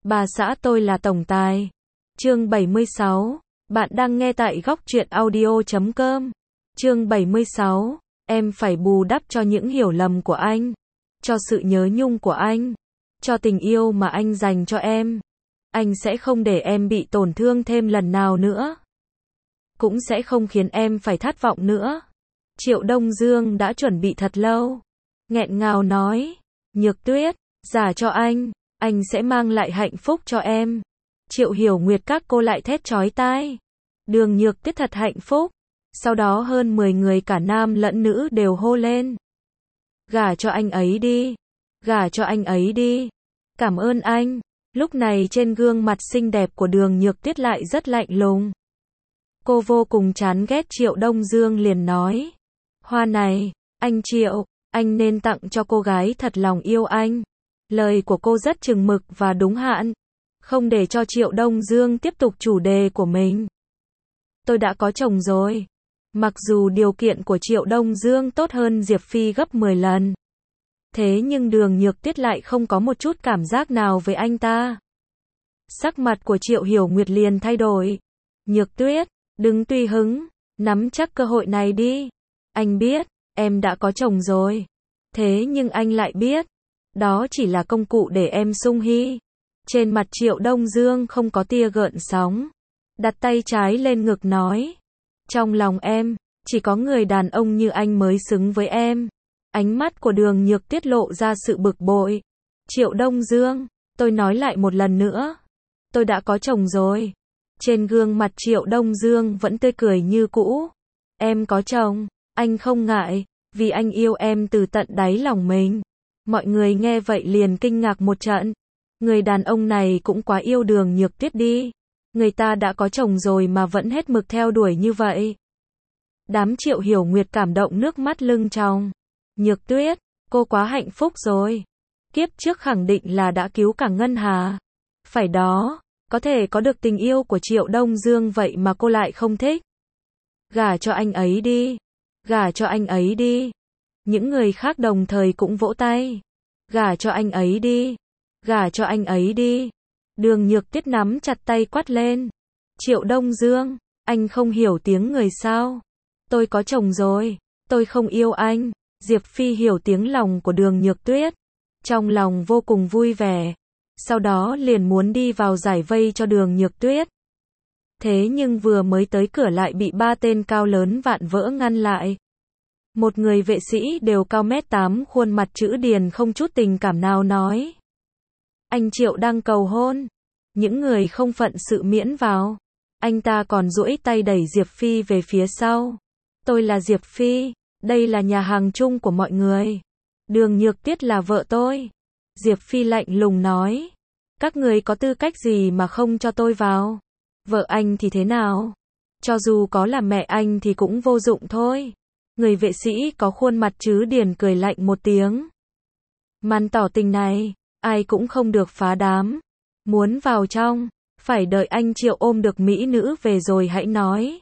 Bà xã tôi là tổng tài. Chương 76. Bạn đang nghe tại góc truyện audio.com. Chương 76. Em phải bù đắp cho những hiểu lầm của anh, cho sự nhớ nhung của anh, cho tình yêu mà anh dành cho em. Anh sẽ không để em bị tổn thương thêm lần nào nữa, cũng sẽ không khiến em phải thất vọng nữa. Triệu Đông Dương đã chuẩn bị thật lâu, nghẹn ngào nói, Nhược Tuyết, gả cho anh sẽ mang lại hạnh phúc cho em. Triệu Hiểu Nguyệt các cô lại thét chói tai. Đường Nhược Tuyết thật hạnh phúc. Sau đó hơn 10 người cả nam lẫn nữ đều hô lên. Gả cho anh ấy đi. Gả cho anh ấy đi. Cảm ơn anh. Lúc này trên gương mặt xinh đẹp của Đường Nhược Tuyết lại rất lạnh lùng. Cô vô cùng chán ghét Triệu Đông Dương liền nói. Hoa này, anh Triệu, anh nên tặng cho cô gái thật lòng yêu anh. Lời của cô rất chừng mực và đúng hạn. Không để cho Triệu Đông Dương tiếp tục chủ đề của mình. Tôi đã có chồng rồi. Mặc dù điều kiện của Triệu Đông Dương tốt hơn Diệp Phi gấp 10 lần. Thế nhưng Đường Nhược Tuyết lại không có một chút cảm giác nào với anh ta. Sắc mặt của Triệu Hiểu Nguyệt liền thay đổi. Nhược Tuyết, đừng tùy hứng, nắm chắc cơ hội này đi. Anh biết, em đã có chồng rồi. Thế nhưng anh lại biết, đó chỉ là công cụ để em sung hy. Trên mặt Triệu Đông Dương không có tia gợn sóng. Đặt tay trái lên ngực nói. Trong lòng em, chỉ có người đàn ông như anh mới xứng với em. Ánh mắt của Đường Nhược Tuyết lộ ra sự bực bội. Triệu Đông Dương, tôi nói lại một lần nữa. Tôi đã có chồng rồi. Trên gương mặt Triệu Đông Dương vẫn tươi cười như cũ. Em có chồng, anh không ngại, vì anh yêu em từ tận đáy lòng mình. Mọi người nghe vậy liền kinh ngạc một trận. Người đàn ông này cũng quá yêu Đường Nhược Tuyết đi. Người ta đã có chồng rồi mà vẫn hết mực theo đuổi như vậy. Đám Triệu Hiểu Nguyệt cảm động nước mắt lưng tròng. Nhược Tuyết, cô quá hạnh phúc rồi. Kiếp trước khẳng định là đã cứu cả Ngân Hà. Phải đó, có thể có được tình yêu của Triệu Đông Dương vậy mà cô lại không thích. Gả cho anh ấy đi. Gả cho anh ấy đi. Những người khác đồng thời cũng vỗ tay. Gả cho anh ấy đi. Gả cho anh ấy đi. Đường Nhược Tuyết nắm chặt tay quát lên. Triệu Đông Dương, anh không hiểu tiếng người sao? Tôi có chồng rồi, tôi không yêu anh. Diệp Phi hiểu tiếng lòng của Đường Nhược Tuyết. Trong lòng vô cùng vui vẻ. Sau đó liền muốn đi vào giải vây cho Đường Nhược Tuyết. Thế nhưng vừa mới tới cửa lại bị 3 tên cao lớn vạm vỡ ngăn lại. Một người vệ sĩ đều cao 1m8 khuôn mặt chữ điền không chút tình cảm nào nói. Anh Triệu đang cầu hôn. Những người không phận sự miễn vào. Anh ta còn duỗi tay đẩy Diệp Phi về phía sau. Tôi là Diệp Phi. Đây là nhà hàng chung của mọi người. Đường Nhược Tuyết là vợ tôi. Diệp Phi lạnh lùng nói. Các người có tư cách gì mà không cho tôi vào? Vợ anh thì thế nào? Cho dù có là mẹ anh thì cũng vô dụng thôi. Người vệ sĩ có khuôn mặt chữ điền cười lạnh một tiếng. Màn tỏ tình này, ai cũng không được phá đám. Muốn vào trong, phải đợi anh Triệu ôm được mỹ nữ về rồi hãy nói.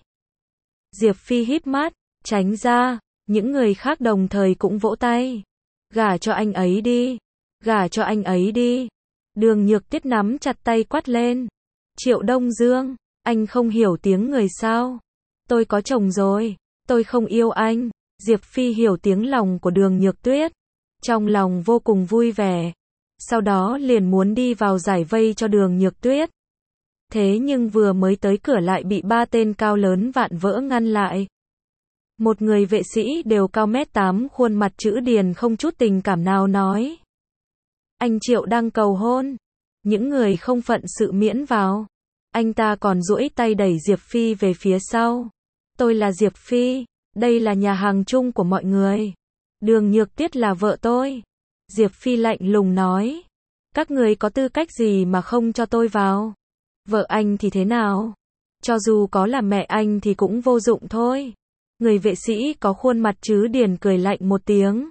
Diệp Phi híp mắt, tránh ra. Những người khác đồng thời cũng vỗ tay. Gả cho anh ấy đi. Gả cho anh ấy đi. Đường Nhược Tuyết nắm chặt tay quát lên. Triệu Đông Dương, anh không hiểu tiếng người sao? Tôi có chồng rồi. Tôi không yêu anh. Diệp Phi hiểu tiếng lòng của Đường Nhược Tuyết. Trong lòng vô cùng vui vẻ. Sau đó liền muốn đi vào giải vây cho Đường Nhược Tuyết. Thế nhưng vừa mới tới cửa lại bị 3 tên cao lớn vạm vỡ ngăn lại. Một người vệ sĩ đều cao 1m8 khuôn mặt chữ điền không chút tình cảm nào nói. Anh Triệu đang cầu hôn. Những người không phận sự miễn vào. Anh ta còn duỗi tay đẩy Diệp Phi về phía sau. Tôi là Diệp Phi. Đây là nhà hàng chung của mọi người. Đường Nhược Tuyết là vợ tôi. Diệp Phi lạnh lùng nói. Các người có tư cách gì mà không cho tôi vào? Vợ anh thì thế nào? Cho dù có là mẹ anh thì cũng vô dụng thôi. Người vệ sĩ có khuôn mặt chữ điền cười lạnh một tiếng.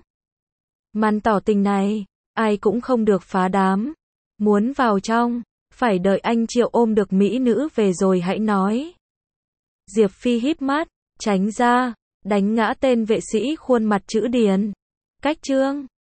Màn tỏ tình này, ai cũng không được phá đám. Muốn vào trong, phải đợi anh Triệu ôm được mỹ nữ về rồi hãy nói. Diệp Phi híp mắt, tránh ra, đánh ngã tên vệ sĩ khuôn mặt chữ điền. Cách chương